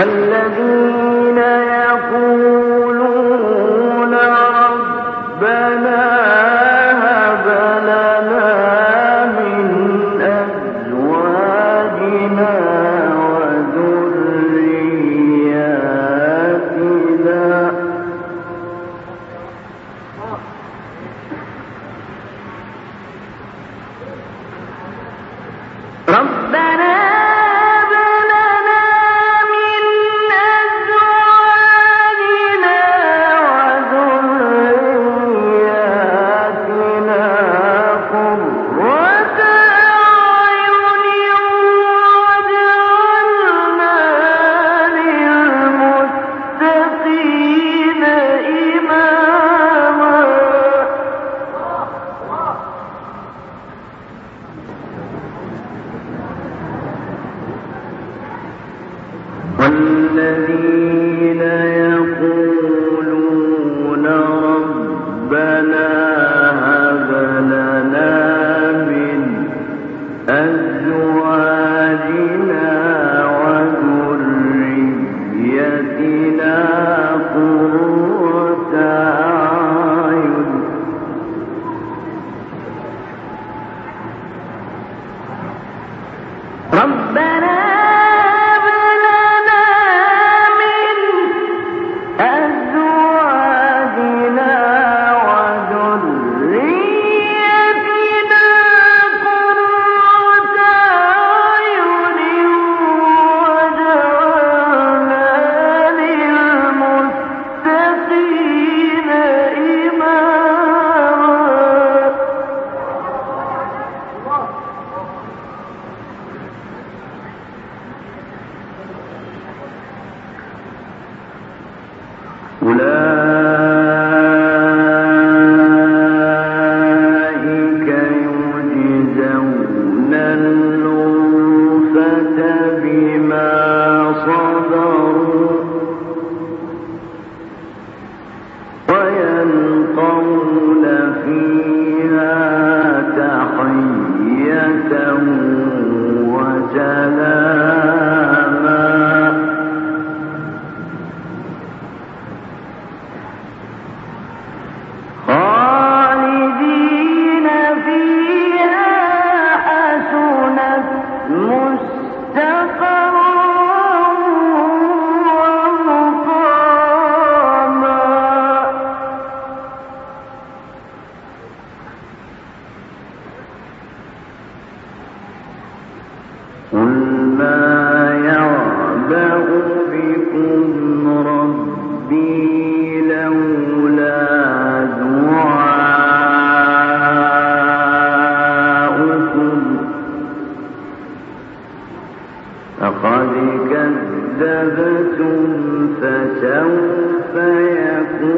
والذين يقولون ربنا هب لنا من أزواجنا وذرياتنا ربنا والذين يقولون ربنا هب لنا من أزواجنا وذريتنا قرة أعين ربنا أولئك يجزون الغرفة بما صبروا ويلقون فيها تحية وسلاما خالدين فيها حسنت مستقرا ومقاما قل ما يعبأ بكم ربي لولا دعاؤكم فقد كذبتم فسوف يكون